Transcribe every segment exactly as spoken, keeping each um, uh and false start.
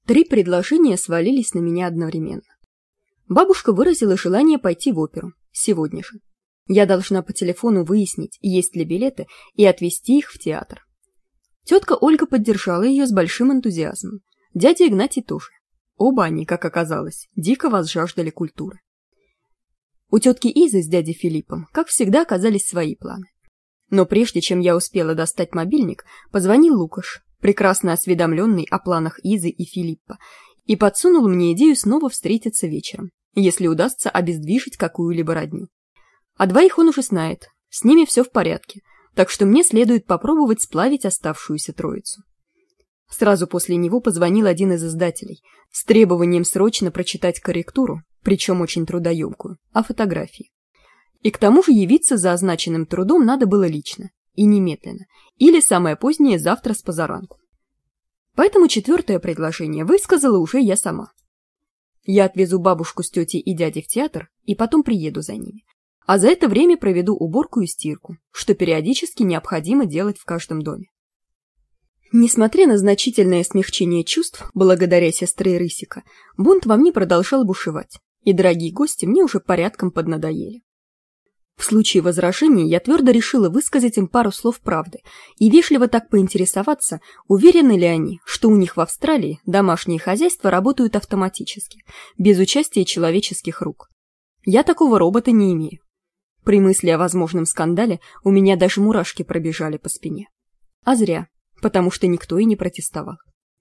Три предложения свалились на меня одновременно. Бабушка выразила желание пойти в оперу сегодня же. Я должна по телефону выяснить, есть ли билеты, и отвезти их в театр. Тетка Ольга поддержала ее с большим энтузиазмом. Дядя Игнатий тоже. Оба они, как оказалось, дико возжаждали культуры. У тетки Изы с дядей Филиппом, как всегда, оказались свои планы. Но прежде чем я успела достать мобильник, позвонил Лукаш, прекрасно осведомленный о планах Изы и Филиппа, и подсунул мне идею снова встретиться вечером, если удастся обездвижить какую-либо родню. А двоих он уже знает, с ними все в порядке, так что мне следует попробовать сплавить оставшуюся троицу. Сразу после него позвонил один из издателей с требованием срочно прочитать корректуру, причем очень трудоемкую, о фотографии. И к тому же явиться за означенным трудом надо было лично и немедленно, или самое позднее завтра с позаранку. Поэтому четвертое предложение высказала уже я сама. Я отвезу бабушку с тетей и дядей в театр и потом приеду за ними, а за это время проведу уборку и стирку, что периодически необходимо делать в каждом доме. Несмотря на значительное смягчение чувств, благодаря сестре Рысика, бунт во мне продолжал бушевать, и дорогие гости мне уже порядком поднадоели. В случае возражений я твердо решила высказать им пару слов правды и вежливо так поинтересоваться, уверены ли они, что у них в Австралии домашние хозяйства работают автоматически, без участия человеческих рук. Я такого робота не имею. При мысли о возможном скандале у меня даже мурашки пробежали по спине. А зря, потому что никто и не протестовал.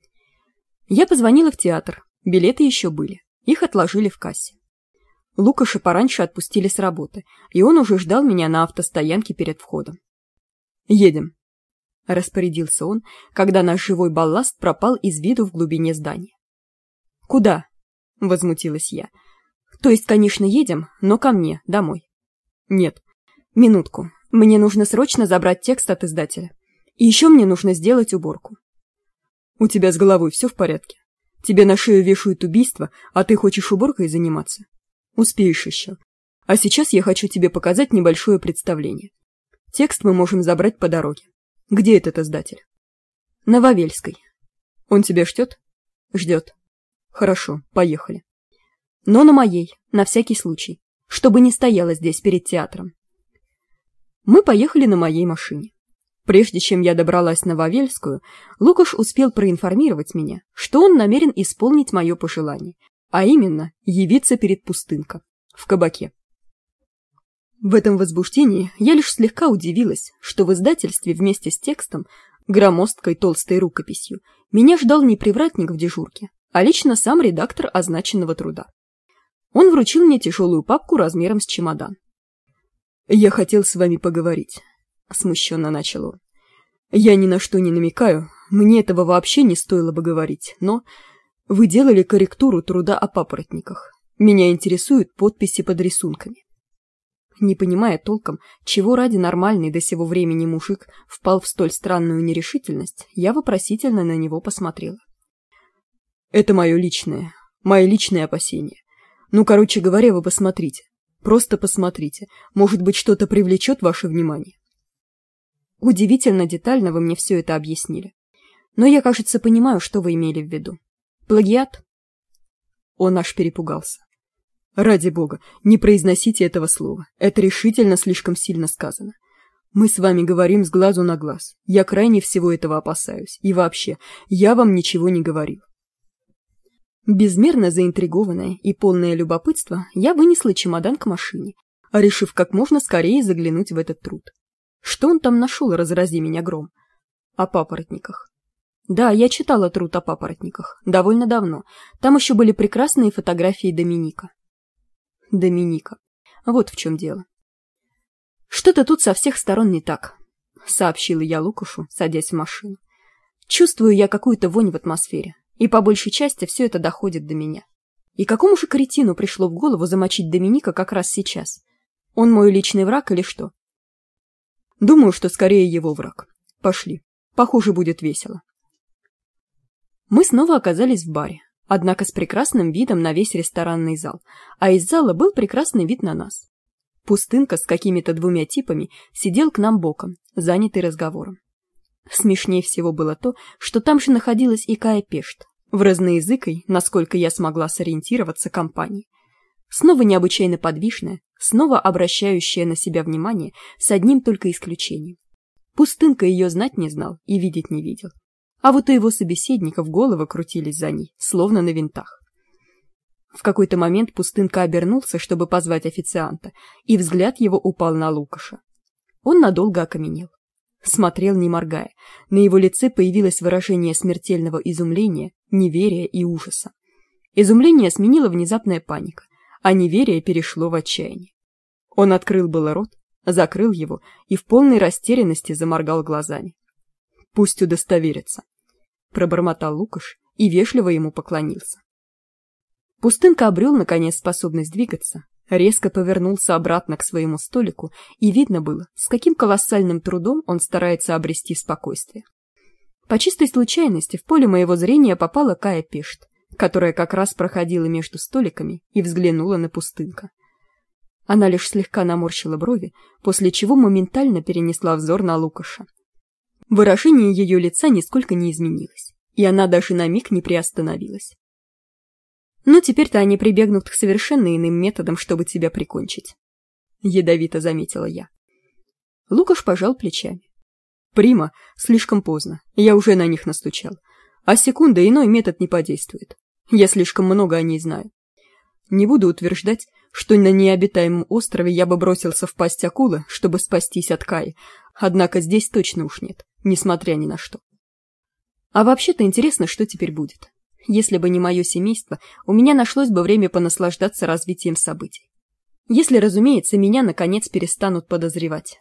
Я позвонила в театр, билеты еще были, их отложили в кассе. Лукаша пораньше отпустили с работы, и он уже ждал меня на автостоянке перед входом. «Едем», — распорядился он, когда наш живой балласт пропал из виду в глубине здания. «Куда?» — возмутилась я. «То есть, конечно, едем, но ко мне, домой». «Нет, минутку, мне нужно срочно забрать текст от издателя. И еще мне нужно сделать уборку». «У тебя с головой все в порядке? Тебе на шею вешают убийство, а ты хочешь уборкой заниматься? Успеешь еще. А сейчас я хочу тебе показать небольшое представление. Текст мы можем забрать по дороге. Где этот издатель?» «На Вавельской». «Он тебя ждет?» «Ждет». «Хорошо, поехали. Но на моей, на всякий случай, чтобы не стояла здесь перед театром». Мы поехали на моей машине. Прежде чем я добралась на Вавельскую, Лукаш успел проинформировать меня, что он намерен исполнить мое пожелание, а именно явиться перед Пустынко, в кабаке. В этом возбуждении я лишь слегка удивилась, что в издательстве вместе с текстом, громоздкой толстой рукописью, меня ждал не привратник в дежурке, а лично сам редактор означенного труда. Он вручил мне тяжелую папку размером с чемодан. «Я хотел с вами поговорить», — смущенно начал он. «Я ни на что не намекаю, мне этого вообще не стоило бы говорить, но вы делали корректуру труда о папоротниках. Меня интересуют подписи под рисунками». Не понимая толком, чего ради нормальный до сего времени мужик впал в столь странную нерешительность, я вопросительно на него посмотрела. «Это мое личное, мои личные опасения. Ну, короче говоря, вы посмотрите. Просто посмотрите. Может быть, что-то привлечет ваше внимание». Удивительно детально вы мне все это объяснили. Но я, кажется, понимаю, что вы имели в виду. Плагиат? Он аж перепугался. «Ради бога, не произносите этого слова. Это решительно слишком сильно сказано. Мы с вами говорим с глазу на глаз. Я крайне всего этого опасаюсь. И вообще, я вам ничего не говорил». Безмерно заинтригованная и полное любопытство, я вынесла чемодан к машине, решив как можно скорее заглянуть в этот труд. Что он там нашел, разрази меня гром? О папоротниках. Да, я читала труд о папоротниках. Довольно давно. Там еще были прекрасные фотографии Доминика. Доминика. Вот в чем дело. «Что-то тут со всех сторон не так», — сообщила я Лукашу, садясь в машину. «Чувствую я какую-то вонь в атмосфере, и по большей части все это доходит до меня. И какому же кретину пришло в голову замочить Доминика как раз сейчас? Он мой личный враг или что?» «Думаю, что скорее его враг. Пошли. Похоже, будет весело». Мы снова оказались в баре, однако с прекрасным видом на весь ресторанный зал, а из зала был прекрасный вид на нас. Пустынка с какими-то двумя типами сидел к нам боком, занятый разговором. Смешнее всего было то, что там же находилась и Кая Пешт, в разноязыкой, насколько я смогла сориентироваться, компании. Снова необычайно подвижная, снова обращающая на себя внимание, с одним только исключением. Пустынка ее знать не знал и видеть не видел. А вот у его собеседников головы крутились за ней, словно на винтах. В какой-то момент Пустынка обернулся, чтобы позвать официанта, и взгляд его упал на Лукаша. Он надолго окаменел. Смотрел, не моргая. На его лице появилось выражение смертельного изумления, неверия и ужаса. Изумление сменило внезапная паника, а неверие перешло в отчаяние. Он открыл было рот, закрыл его и в полной растерянности заморгал глазами. «Пусть удостоверится», — пробормотал Лукаш и вежливо ему поклонился. Пустынка обрел, наконец, способность двигаться, резко повернулся обратно к своему столику, и видно было, с каким колоссальным трудом он старается обрести спокойствие. По чистой случайности в поле моего зрения попала Кая Пешт, которая как раз проходила между столиками и взглянула на Пустынка. Она лишь слегка наморщила брови, после чего моментально перенесла взор на Лукаша. Выражение ее лица нисколько не изменилось, и она даже на миг не приостановилась. «Но теперь-то они прибегнут к совершенно иным методам, чтобы тебя прикончить», — ядовито заметила я. Лукаш пожал плечами. «Прима, слишком поздно, я уже на них настучал. А секунда иной метод не подействует. Я слишком много о ней знаю. Не буду утверждать, что на необитаемом острове я бы бросился в пасть акулы, чтобы спастись от Каи, однако здесь точно уж нет, несмотря ни на что. А вообще-то интересно, что теперь будет. Если бы не мое семейство, у меня нашлось бы время понаслаждаться развитием событий. Если, разумеется, меня, наконец, перестанут подозревать».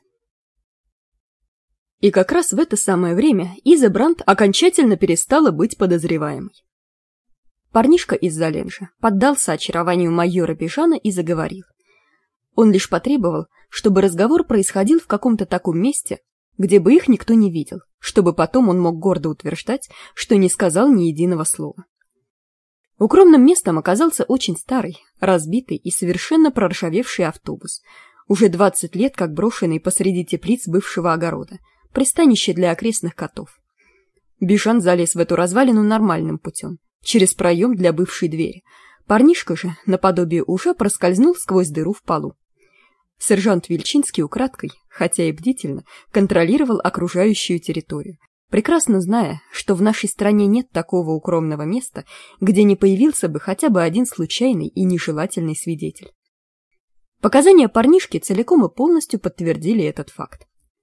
И как раз в это самое время Иза Брандт окончательно перестала быть подозреваемой. Парнишка из Заленжа поддался очарованию майора Бежана и заговорил. Он лишь потребовал, чтобы разговор происходил в каком-то таком месте, где бы их никто не видел, чтобы потом он мог гордо утверждать, что не сказал ни единого слова. Укромным местом оказался очень старый, разбитый и совершенно проржавевший автобус, уже двадцать лет как брошенный посреди теплиц бывшего огорода, пристанище для окрестных котов. Бежан залез в эту развалину нормальным путем, через проем для бывшей двери. Парнишка же, наподобие ужа, проскользнул сквозь дыру в полу. Сержант Вильчинский украдкой, хотя и бдительно, контролировал окружающую территорию, прекрасно зная, что в нашей стране нет такого укромного места, где не появился бы хотя бы один случайный и нежелательный свидетель. Показания парнишки целиком и полностью подтвердили этот факт.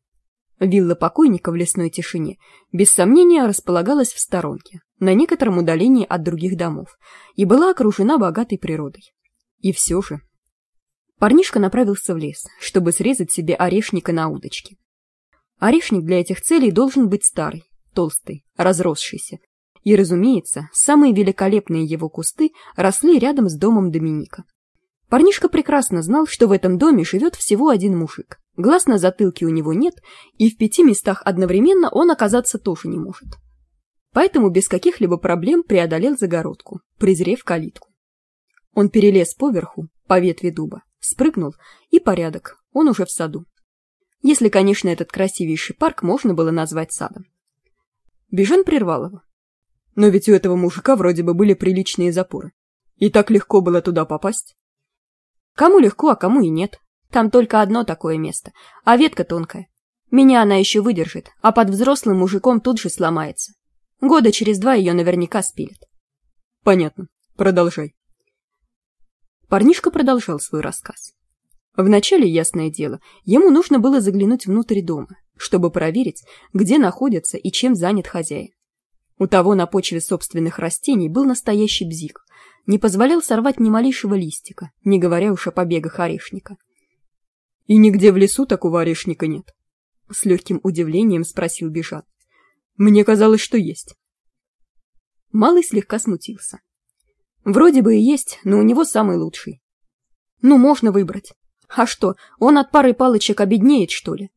Вилла покойника в лесной тишине, без сомнения, располагалась в сторонке, на некотором удалении от других домов, и была окружена богатой природой. И все же... Парнишка направился в лес, чтобы срезать себе орешника на удочке. Орешник для этих целей должен быть старый, толстый, разросшийся. И, разумеется, самые великолепные его кусты росли рядом с домом Доминика. Парнишка прекрасно знал, что в этом доме живет всего один мужик. Глаз на затылке у него нет, и в пяти местах одновременно он оказаться тоже не может. Поэтому без каких-либо проблем преодолел загородку, презрев калитку. Он перелез поверху, по ветви дуба, спрыгнул, и порядок, он уже в саду. Если, конечно, этот красивейший парк можно было назвать садом. Бежан прервал его. Но ведь у этого мужика вроде бы были приличные запоры. И так легко было туда попасть. Кому легко, а кому и нет. Там только одно такое место, а ветка тонкая. Меня она еще выдержит, а под взрослым мужиком тут же сломается. Года через два ее наверняка спилят. Понятно. Продолжай. Парнишка продолжал свой рассказ. Вначале, ясное дело, ему нужно было заглянуть внутрь дома, чтобы проверить, где находится и чем занят хозяин. У того на почве собственных растений был настоящий бзик, не позволял сорвать ни малейшего листика, не говоря уж о побегах орешника. «И нигде в лесу такого орешника нет?» — с легким удивлением спросил Бежан. «Мне казалось, что есть». Малый слегка смутился. «Вроде бы и есть, но у него самый лучший. Ну, можно выбрать. А что, он от пары палочек обеднеет, что ли?»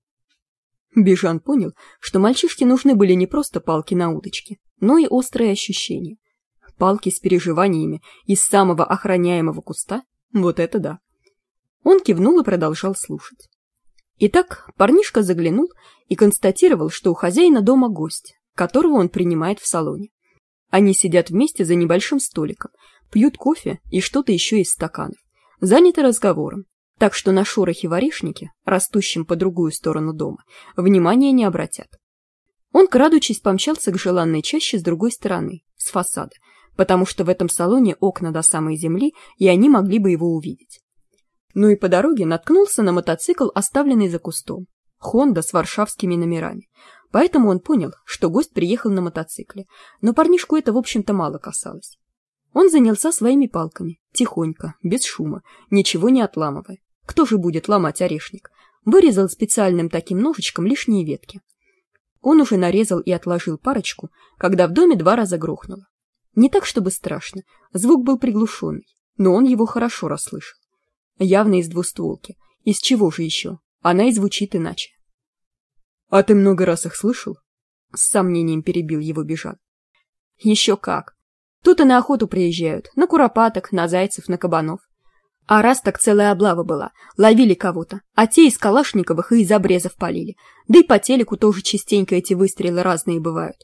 Бежан понял, что мальчишке нужны были не просто палки на удочке, но и острые ощущения. Палки с переживаниями из самого охраняемого куста — вот это да. Он кивнул и продолжал слушать. Итак, парнишка заглянул и констатировал, что у хозяина дома гость, которого он принимает в салоне. Они сидят вместе за небольшим столиком, пьют кофе и что-то еще из стаканов, заняты разговором, так что на шорохи в орешнике, растущем по другую сторону дома, внимания не обратят. Он, крадучись, помчался к желанной чаще с другой стороны, с фасада, потому что в этом салоне окна до самой земли, и они могли бы его увидеть. Ну и по дороге наткнулся на мотоцикл, оставленный за кустом. Хонда с варшавскими номерами. Поэтому он понял, что гость приехал на мотоцикле, но парнишку это, в общем-то, мало касалось. Он занялся своими палками, тихонько, без шума, ничего не отламывая. Кто же будет ломать орешник? Вырезал специальным таким ножичком лишние ветки. Он уже нарезал и отложил парочку, когда в доме два раза грохнуло. Не так, чтобы страшно, звук был приглушенный, но он его хорошо расслышал. Явно из двустволки. Из чего же еще? Она и звучит иначе. — А ты много раз их слышал? — с сомнением перебил его Бежан. — Еще как. Тут и на охоту приезжают, на куропаток, на зайцев, на кабанов. А раз так целая облава была, ловили кого-то, а те из калашниковых и из обрезов палили. Да и по телеку тоже частенько эти выстрелы разные бывают.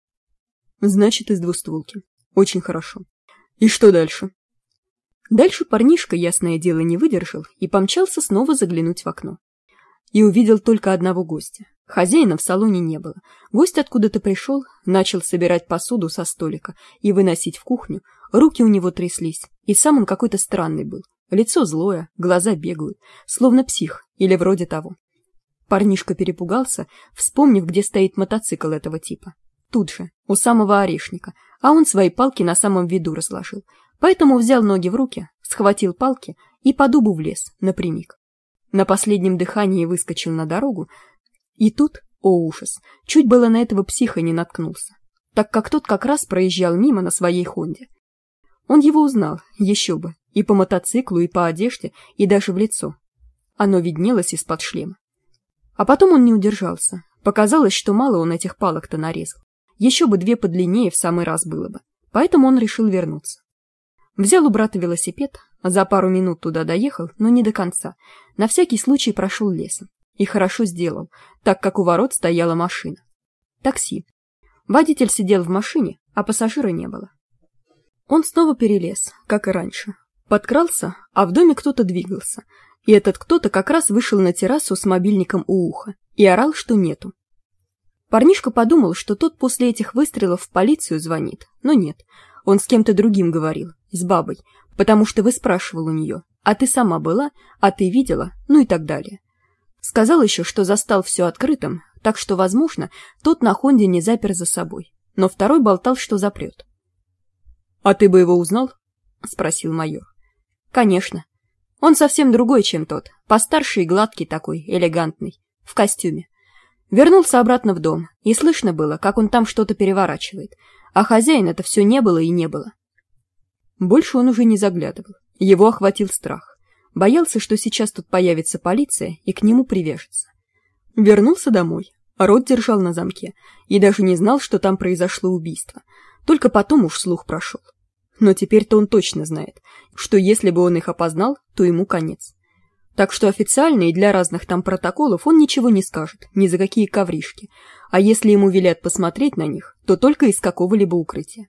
— Значит, из двустволки. Очень хорошо. И что дальше? Дальше парнишка, ясное дело, не выдержал и помчался снова заглянуть в окно. И увидел только одного гостя. Хозяина в салоне не было. Гость откуда-то пришел, начал собирать посуду со столика и выносить в кухню. Руки у него тряслись, и сам он какой-то странный был. Лицо злое, глаза бегают, словно псих или вроде того. Парнишка перепугался, вспомнив, где стоит мотоцикл этого типа. Тут же, у самого орешника, а он свои палки на самом виду разложил. Поэтому взял ноги в руки, схватил палки и по дубу влез, напрямик. На последнем дыхании выскочил на дорогу, и тут, о ужас, чуть было на этого психа не наткнулся, так как тот как раз проезжал мимо на своей Хонде. Он его узнал, еще бы, и по мотоциклу, и по одежде, и даже в лицо. Оно виднелось из-под шлема. А потом он не удержался. Показалось, что мало он этих палок-то нарезал. Еще бы две подлиннее в самый раз было бы. Поэтому он решил вернуться. Взял у брата велосипед, за пару минут туда доехал, но не до конца. На всякий случай прошел лесом. И хорошо сделал, так как у ворот стояла машина. Такси. Водитель сидел в машине, а пассажира не было. Он снова перелез, как и раньше. Подкрался, а в доме кто-то двигался. И этот кто-то как раз вышел на террасу с мобильником у уха и орал, что нету. Парнишка подумал, что тот после этих выстрелов в полицию звонит, но нет. Он с кем-то другим говорил, с бабой, потому что выспрашивал у нее, а ты сама была, а ты видела, ну и так далее. Сказал еще, что застал все открытым, так что, возможно, тот на Хонде не запер за собой, но второй болтал, что запрет. — А ты бы его узнал? — спросил майор. — Конечно. Он совсем другой, чем тот, постарше и гладкий такой, элегантный, в костюме. Вернулся обратно в дом, и слышно было, как он там что-то переворачивает, а хозяина-то все не было и не было. Больше он уже не заглядывал, его охватил страх. Боялся, что сейчас тут появится полиция и к нему привяжется. Вернулся домой, рот держал на замке, и даже не знал, что там произошло убийство. Только потом уж слух прошел. Но теперь-то он точно знает, что если бы он их опознал, то ему конец. Так что официально и для разных там протоколов он ничего не скажет, ни за какие ковришки. А если ему велят посмотреть на них, то только из какого-либо укрытия.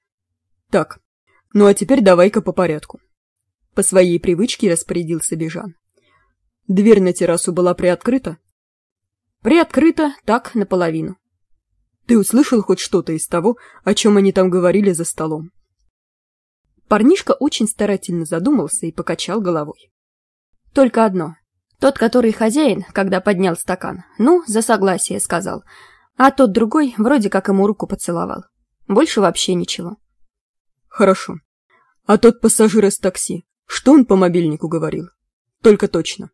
Так, ну а теперь давай-ка по порядку. По своей привычке распорядился Бежан. Дверь на террасу была приоткрыта? Приоткрыта, так, наполовину. Ты услышал хоть что-то из того, о чем они там говорили за столом? Парнишка очень старательно задумался и покачал головой. Только одно. Тот, который хозяин, когда поднял стакан, ну, за согласие сказал, а тот другой вроде как ему руку поцеловал. Больше вообще ничего. Хорошо. А тот пассажир из такси, что он по мобильнику говорил? Только точно.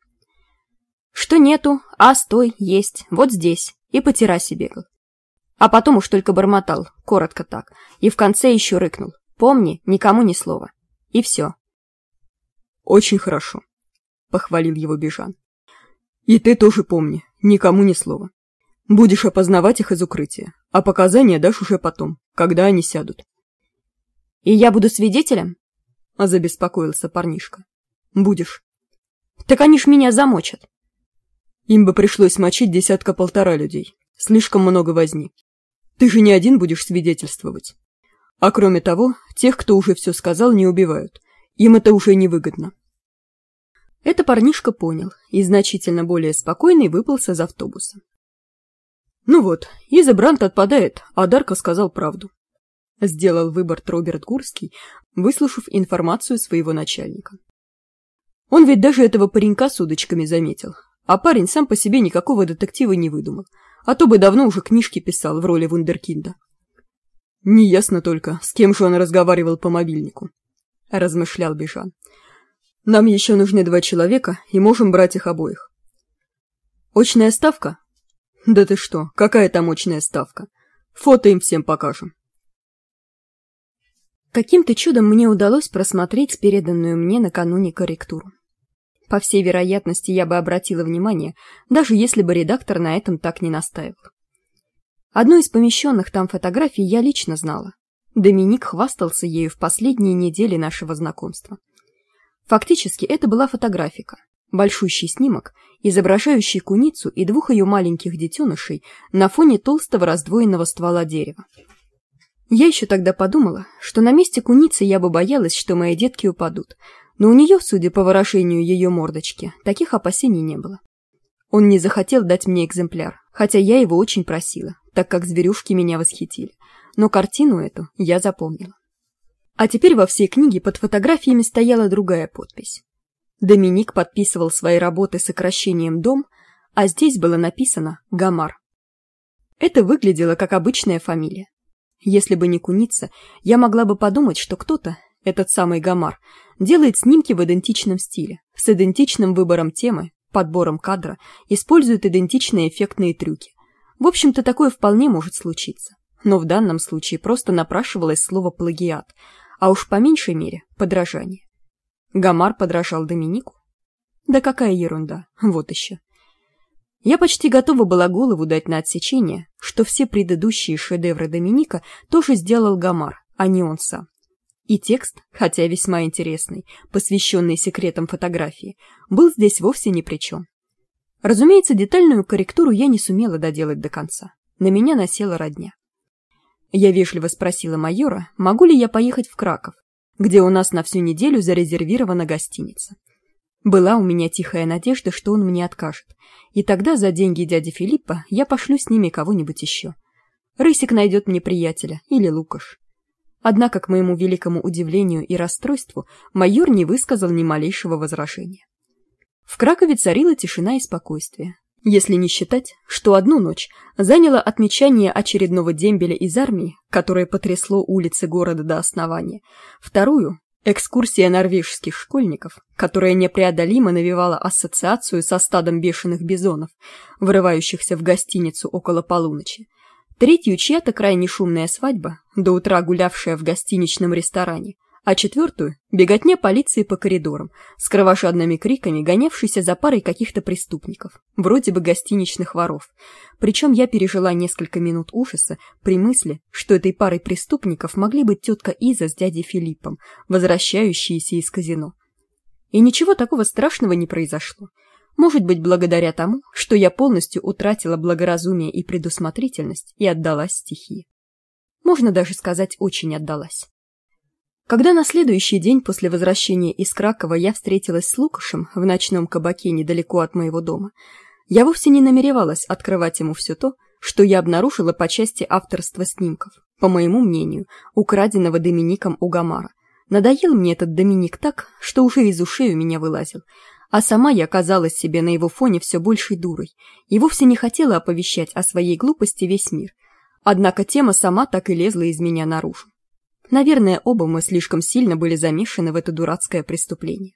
Что нету, а стой, есть, вот здесь, и по террасе бегал. А потом уж только бормотал, коротко так, и в конце еще рыкнул. Помни, никому ни слова. И все. Очень хорошо, похвалил его Бежан. И ты тоже помни, никому ни слова. Будешь опознавать их из укрытия, а показания дашь уже потом, когда они сядут. И я буду свидетелем? А забеспокоился парнишка. Будешь. Так они ж меня замочат. Им бы пришлось мочить десятка-полтора людей. Слишком много возни. Ты же не один будешь свидетельствовать. А кроме того, тех, кто уже все сказал, не убивают. Им это уже невыгодно. Это парнишка понял и значительно более спокойный выполз из автобуса. Ну вот, Иза Брант отпадает, а Дарко сказал правду. Сделал выбор Роберт Гурский, выслушав информацию своего начальника. Он ведь даже этого паренька с удочками заметил, а парень сам по себе никакого детектива не выдумал, а то бы давно уже книжки писал в роли вундеркинда. Неясно только, с кем же он разговаривал по мобильнику, размышлял Бежан. Нам еще нужны два человека, и можем брать их обоих. Очная ставка? Да ты что, какая там очная ставка? Фото им всем покажем. Каким-то чудом мне удалось просмотреть переданную мне накануне корректуру. По всей вероятности, я бы обратила внимание, даже если бы редактор на этом так не настаивал. Одну из помещенных там фотографий я лично знала. Доминик хвастался ею в последние недели нашего знакомства. Фактически это была фотографика, большущий снимок, изображающий куницу и двух ее маленьких детенышей на фоне толстого раздвоенного ствола дерева. Я еще тогда подумала, что на месте куницы я бы боялась, что мои детки упадут, но у нее, судя по выражению ее мордочки, таких опасений не было. Он не захотел дать мне экземпляр, хотя я его очень просила, так как зверюшки меня восхитили, но картину эту я запомнила. А теперь во всей книге под фотографиями стояла другая подпись. Доминик подписывал свои работы сокращением «Дом», а здесь было написано «Гомар». Это выглядело как обычная фамилия. Если бы не куница, я могла бы подумать, что кто-то, этот самый Гомар, делает снимки в идентичном стиле, с идентичным выбором темы, подбором кадра, использует идентичные эффектные трюки. В общем-то, такое вполне может случиться. Но в данном случае просто напрашивалось слово «плагиат», а уж по меньшей мере подражание. Гомар подражал Доминику? Да какая ерунда, вот еще. Я почти готова была голову дать на отсечение, что все предыдущие шедевры Доминика тоже сделал Гомар, а не он сам. И текст, хотя весьма интересный, посвященный секретам фотографии, был здесь вовсе ни при чем. Разумеется, детальную корректуру я не сумела доделать до конца. На меня насела родня. Я вежливо спросила майора, могу ли я поехать в Краков, где у нас на всю неделю зарезервирована гостиница. Была у меня тихая надежда, что он мне откажет, и тогда за деньги дяди Филиппа я пошлю с ними кого-нибудь еще. Рысик найдет мне приятеля или Лукаш. Однако, к моему великому удивлению и расстройству, майор не высказал ни малейшего возражения. В Кракове царила тишина и спокойствие, если не считать, что одну ночь заняло отмечание очередного дембеля из армии, которое потрясло улицы города до основания, вторую — экскурсия норвежских школьников, которая непреодолимо навевала ассоциацию со стадом бешеных бизонов, врывающихся в гостиницу около полуночи, третью чья-то крайне шумная свадьба, до утра гулявшая в гостиничном ресторане, а четвертую — беготня полиции по коридорам, с кровожадными криками, гонявшейся за парой каких-то преступников, вроде бы гостиничных воров. Причем я пережила несколько минут ужаса при мысли, что этой парой преступников могли быть тетка Иза с дядей Филиппом, возвращающиеся из казино. И ничего такого страшного не произошло. Может быть, благодаря тому, что я полностью утратила благоразумие и предусмотрительность и отдалась стихии. Можно даже сказать, очень отдалась. Когда на следующий день после возвращения из Кракова я встретилась с Лукашем в ночном кабаке недалеко от моего дома, я вовсе не намеревалась открывать ему все то, что я обнаружила по части авторства снимков, по моему мнению, украденного Домиником у Гомара. Надоел мне этот Доминик так, что уже из ушей у меня вылазил, а сама я казалась себе на его фоне все большей дурой и вовсе не хотела оповещать о своей глупости весь мир. Однако тема сама так и лезла из меня наружу. Наверное, оба мы слишком сильно были замешаны в это дурацкое преступление.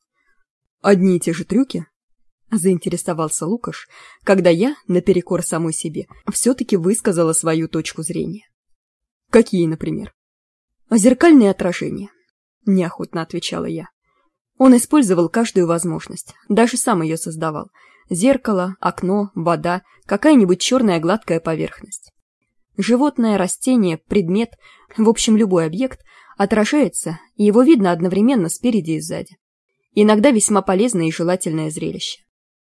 «Одни и те же трюки?» — заинтересовался Лукаш, когда я, наперекор самой себе, все-таки высказала свою точку зрения. «Какие, например?» «Зеркальные отражения», — неохотно отвечала я. Он использовал каждую возможность, даже сам ее создавал. Зеркало, окно, вода, какая-нибудь черная гладкая поверхность. Животное, растение, предмет, в общем, любой объект отражается, и его видно одновременно спереди и сзади. Иногда весьма полезное и желательное зрелище.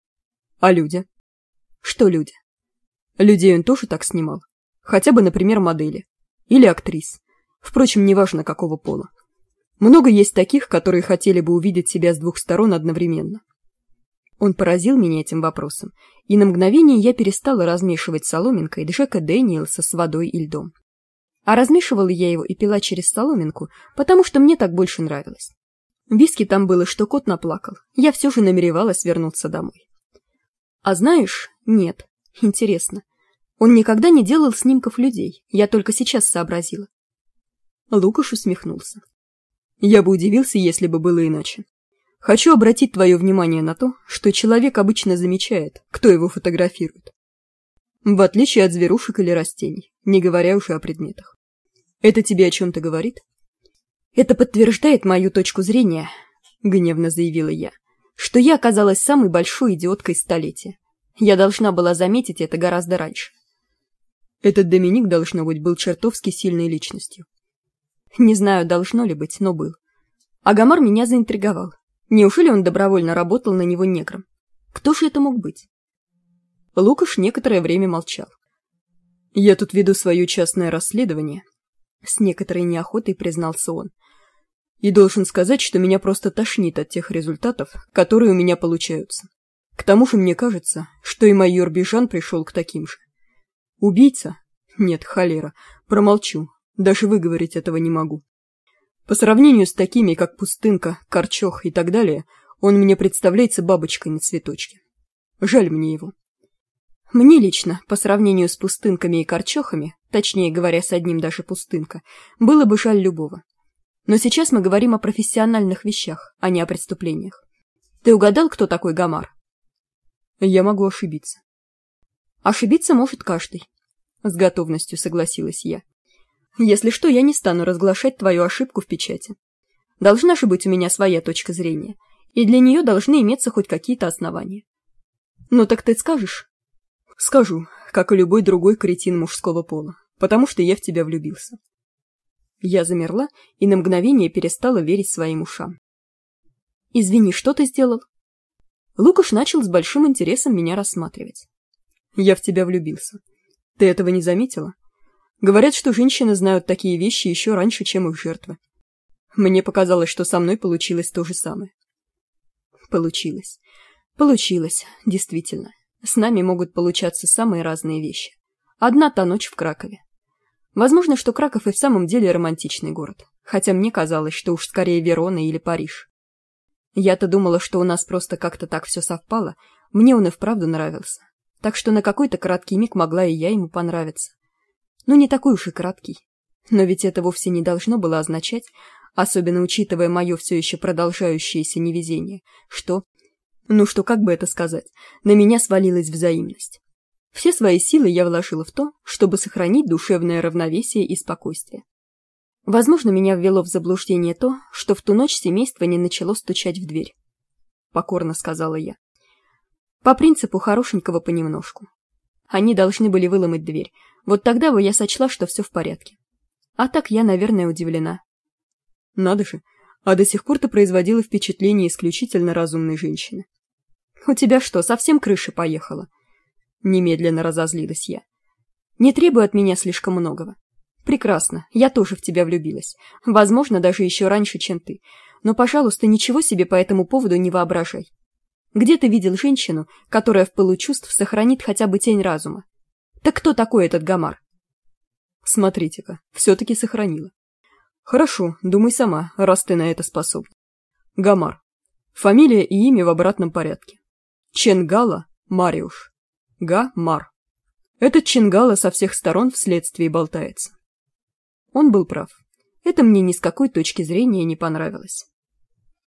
А люди? Что люди? Людей он тоже так снимал? Хотя бы, например, модели. Или актрис. Впрочем, неважно, какого пола. Много есть таких, которые хотели бы увидеть себя с двух сторон одновременно. Он поразил меня этим вопросом, и на мгновение я перестала размешивать соломинкой Джека Дэниелса с водой и льдом. А размешивала я его и пила через соломинку, потому что мне так больше нравилось. Виски там было, что кот наплакал. Я все же намеревалась вернуться домой. А знаешь, нет, интересно. Он никогда не делал снимков людей, я только сейчас сообразила. Лукаш усмехнулся. Я бы удивился, если бы было иначе. Хочу обратить твое внимание на то, что человек обычно замечает, кто его фотографирует. В отличие от зверушек или растений, не говоря уж и о предметах. Это тебе о чем-то говорит? Это подтверждает мою точку зрения, гневно заявила я, что я оказалась самой большой идиоткой столетия. Я должна была заметить это гораздо раньше. Этот Доминик, должно быть, был чертовски сильной личностью. Не знаю, должно ли быть, но был. А Гомар меня заинтриговал. Неужели он добровольно работал на него негром? Кто же это мог быть? Лукаш некоторое время молчал. «Я тут веду свое частное расследование», — с некоторой неохотой признался он. «И должен сказать, что меня просто тошнит от тех результатов, которые у меня получаются. К тому же мне кажется, что и майор Бижан пришел к таким же. Убийца? Нет, холера, промолчу, даже выговорить этого не могу. По сравнению с такими, как Пустынка, Корчох и так далее, он мне представляется бабочкой на цветочке. Жаль мне его. Мне лично, по сравнению с Пустынками и Корчохами, точнее говоря, с одним даже Пустынка, было бы жаль любого. Но сейчас мы говорим о профессиональных вещах, а не о преступлениях. Ты угадал, кто такой Гомар? Я могу ошибиться. Ошибиться может каждый. С готовностью согласилась я. Если что, я не стану разглашать твою ошибку в печати. Должна же быть у меня своя точка зрения, и для нее должны иметься хоть какие-то основания. Ну так ты скажешь? Скажу, как и любой другой кретин мужского пола, потому что я в тебя влюбился. Я замерла и на мгновение перестала верить своим ушам. Извини, что ты сделал? Лукаш начал с большим интересом меня рассматривать. Я в тебя влюбился. Ты этого не заметила? Говорят, что женщины знают такие вещи еще раньше, чем их жертвы. Мне показалось, что со мной получилось то же самое. Получилось. Получилось, действительно. С нами могут получаться самые разные вещи. Одна та ночь в Кракове. Возможно, что Краков и в самом деле романтичный город, хотя мне казалось, что уж скорее Верона или Париж. Я-то думала, что у нас просто как-то так все совпало, мне он и вправду нравился. Так что на какой-то краткий миг могла и я ему понравиться. Ну, не такой уж и краткий. Но ведь это вовсе не должно было означать, особенно учитывая мое все еще продолжающееся невезение, что... Ну что, как бы это сказать, на меня свалилась взаимность. Все свои силы я вложила в то, чтобы сохранить душевное равновесие и спокойствие. Возможно, меня ввело в заблуждение то, что в ту ночь семейство не начало стучать в дверь. Покорно сказала я. По принципу хорошенького понемножку. Они должны были выломать дверь. Вот тогда бы я сочла, что все в порядке. А так я, наверное, удивлена. Надо же, а до сих пор ты производила впечатление исключительно разумной женщины. У тебя что, совсем крыша поехала? Немедленно разозлилась я. Не требуй от меня слишком многого. Прекрасно, я тоже в тебя влюбилась. Возможно, даже еще раньше, чем ты. Но, пожалуйста, ничего себе по этому поводу не воображай. Где ты видел женщину, которая в пылу чувств сохранит хотя бы тень разума? Так кто такой этот Гомар? Смотрите-ка, все-таки сохранила. Хорошо, думай сама, раз ты на это способна. Гомар. Фамилия и имя в обратном порядке. Ченгала Мариуш. Га-Мар. Этот Ченгала со всех сторон вследствие болтается. Он был прав. Это мне ни с какой точки зрения не понравилось.